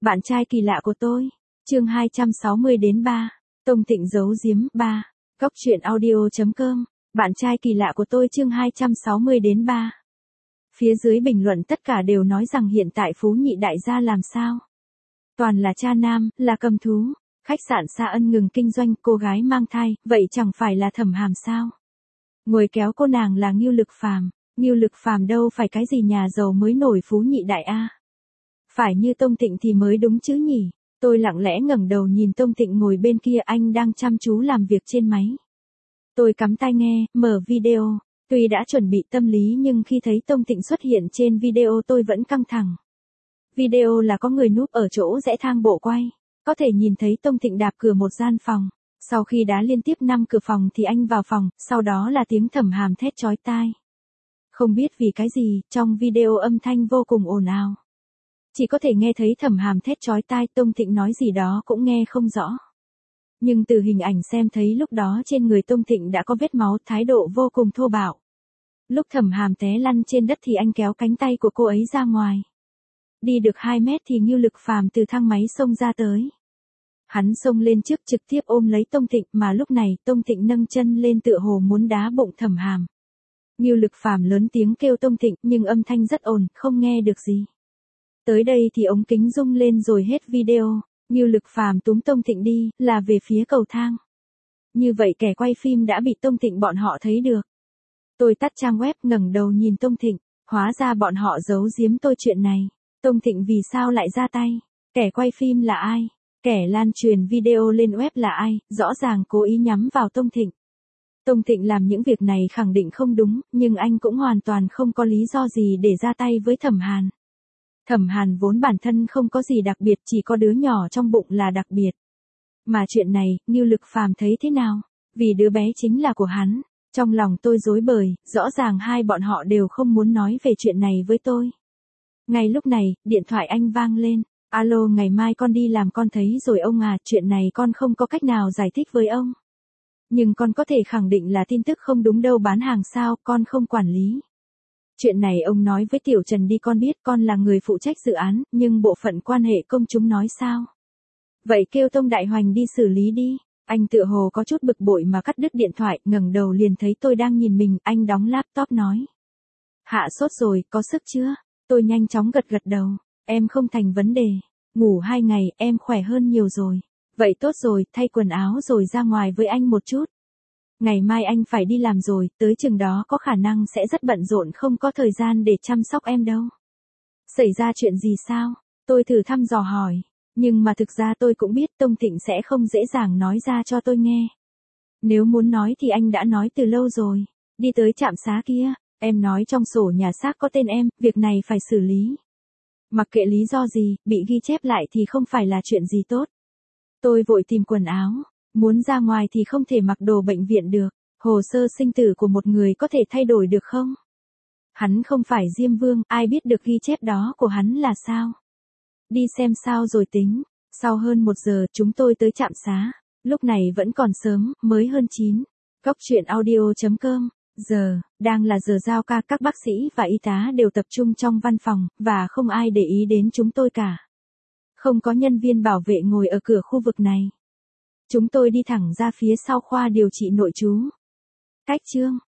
Bạn trai kỳ lạ của tôi. Chương 260-3. Tông Thịnh giấu giếm 3. Góc truyện audio.com. Bạn trai kỳ lạ của tôi chương 260-3. Phía dưới bình luận tất cả đều nói rằng hiện tại Phú Nhị đại gia làm sao? Toàn là cha nam, là cầm thú. Khách sạn Sa Ân ngừng kinh doanh, cô gái mang thai, vậy chẳng phải là Thẩm Hàm sao? Ngồi kéo cô nàng là Ngưu Lực Phàm. Ngưu Lực Phàm đâu phải cái gì nhà giàu mới nổi Phú Nhị đại a. Phải như Tông Thịnh thì mới đúng chứ nhỉ? Tôi lặng lẽ ngẩng đầu nhìn Tông Thịnh ngồi bên kia, anh đang chăm chú làm việc trên máy. Tôi cắm tai nghe, mở video. Tuy đã chuẩn bị tâm lý nhưng khi thấy Tông Thịnh xuất hiện trên video tôi vẫn căng thẳng. Video là có người núp ở chỗ rẽ thang bộ quay. Có thể nhìn thấy Tông Thịnh đạp cửa một gian phòng. Sau khi đá liên tiếp 5 cửa phòng thì anh vào phòng, sau đó là tiếng Thẩm Hàm thét chói tai. Không biết vì cái gì, trong video âm thanh vô cùng ồn ào. Chỉ có thể nghe thấy Thẩm Hàm thét chói tai, Tông Thịnh nói gì đó cũng nghe không rõ. Nhưng từ hình ảnh xem thấy lúc đó trên người Tông Thịnh đã có vết máu, thái độ vô cùng thô bạo. Lúc Thẩm Hàm té lăn trên đất thì anh kéo cánh tay của cô ấy ra ngoài. Đi được 2 mét thì Ngưu Lực Phàm từ thang máy xông ra tới. Hắn xông lên trước trực tiếp ôm lấy Tông Thịnh, mà lúc này Tông Thịnh nâng chân lên tựa hồ muốn đá bụng Thẩm Hàm. Ngưu Lực Phàm lớn tiếng kêu Tông Thịnh nhưng âm thanh rất ồn, không nghe được gì. Tới đây thì ống kính rung lên rồi hết video. Ngưu Lực Phàm túm Tông Thịnh đi, là về phía cầu thang. Như vậy kẻ quay phim đã bị Tông Thịnh bọn họ thấy được. Tôi tắt trang web ngẩng đầu nhìn Tông Thịnh, hóa ra bọn họ giấu giếm tôi chuyện này. Tông Thịnh vì sao lại ra tay? Kẻ quay phim là ai? Kẻ lan truyền video lên web là ai? Rõ ràng cố ý nhắm vào Tông Thịnh. Tông Thịnh làm những việc này khẳng định không đúng, nhưng anh cũng hoàn toàn không có lý do gì để ra tay với Thẩm Hàn. Thẩm Hàn vốn bản thân không có gì đặc biệt, chỉ có đứa nhỏ trong bụng là đặc biệt. Mà chuyện này, Ngưu Lực Phàm thấy thế nào? Vì đứa bé chính là của hắn. Trong lòng tôi rối bời, rõ ràng hai bọn họ đều không muốn nói về chuyện này với tôi. Ngay lúc này, điện thoại anh vang lên. Alo, ngày mai con đi làm con thấy rồi ông à, chuyện này con không có cách nào giải thích với ông. Nhưng con có thể khẳng định là tin tức không đúng đâu, bán hàng sao, con không quản lý. Chuyện này ông nói với Tiểu Trần đi, con biết con là người phụ trách dự án, nhưng bộ phận quan hệ công chúng nói sao? Vậy kêu Tông Đại Hoành đi xử lý đi. Anh tựa hồ có chút bực bội mà cắt đứt điện thoại, ngẩng đầu liền thấy tôi đang nhìn mình, anh đóng laptop nói. Hạ sốt rồi, có sức chưa? Tôi nhanh chóng gật gật đầu. Em không thành vấn đề. Ngủ 2 ngày, em khỏe hơn nhiều rồi. Vậy tốt rồi, thay quần áo rồi ra ngoài với anh một chút. Ngày mai anh phải đi làm rồi, tới chừng đó có khả năng sẽ rất bận rộn, không có thời gian để chăm sóc em đâu. Xảy ra chuyện gì sao? Tôi thử thăm dò hỏi. Nhưng mà thực ra tôi cũng biết Tông Thịnh sẽ không dễ dàng nói ra cho tôi nghe. Nếu muốn nói thì anh đã nói từ lâu rồi. Đi tới trạm xá kia, em nói trong sổ nhà xác có tên em, việc này phải xử lý. Mặc kệ lý do gì, bị ghi chép lại thì không phải là chuyện gì tốt. Tôi vội tìm quần áo. Muốn ra ngoài thì không thể mặc đồ bệnh viện được. Hồ sơ sinh tử của một người có thể thay đổi được không? Hắn không phải Diêm Vương, ai biết được ghi chép đó của hắn là sao? Đi xem sao rồi tính. Sau hơn 1 giờ chúng tôi tới trạm xá. Lúc này vẫn còn sớm, mới hơn 9. Góc truyện audio.com. Giờ, đang là giờ giao ca, các bác sĩ và y tá đều tập trung trong văn phòng, và không ai để ý đến chúng tôi cả. Không có nhân viên bảo vệ ngồi ở cửa khu vực này. Chúng tôi đi thẳng ra phía sau khoa điều trị nội trú. Cách chương.